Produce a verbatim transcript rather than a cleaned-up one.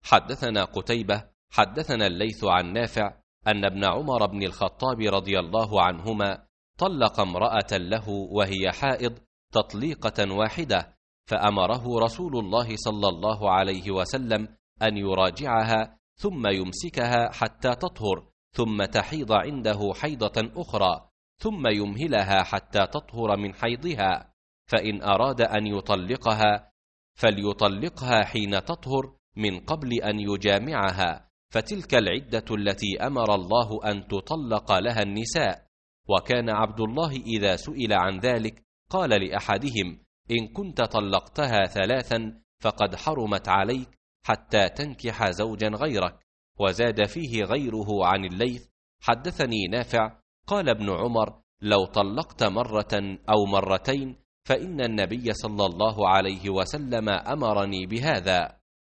حدثنا قتيبة حدثنا الليث عن نافع أن ابن عمر بن الخطاب رضي الله عنهما طلق امرأة له وهي حائض تطليقة واحدة، فأمره رسول الله صلى الله عليه وسلم أن يراجعها ثم يمسكها حتى تطهر، ثم تحيض عنده حيضة أخرى، ثم يمهلها حتى تطهر من حيضها، فإن أراد أن يطلقها فليطلقها حين تطهر من قبل أن يجامعها، فتلك العدة التي أمر الله أن تطلق لها النساء. وكان عبد الله إذا سئل عن ذلك قال لأحدهم: إن كنت طلقتها ثلاثا فقد حرمت عليك حتى تنكح زوجا غيرك. وزاد فيه غيره عن الليث: حدثني نافع قال ابن عمر: لو طلقت مرة أو مرتين فإن النبي صلى الله عليه وسلم أمرني بهذا.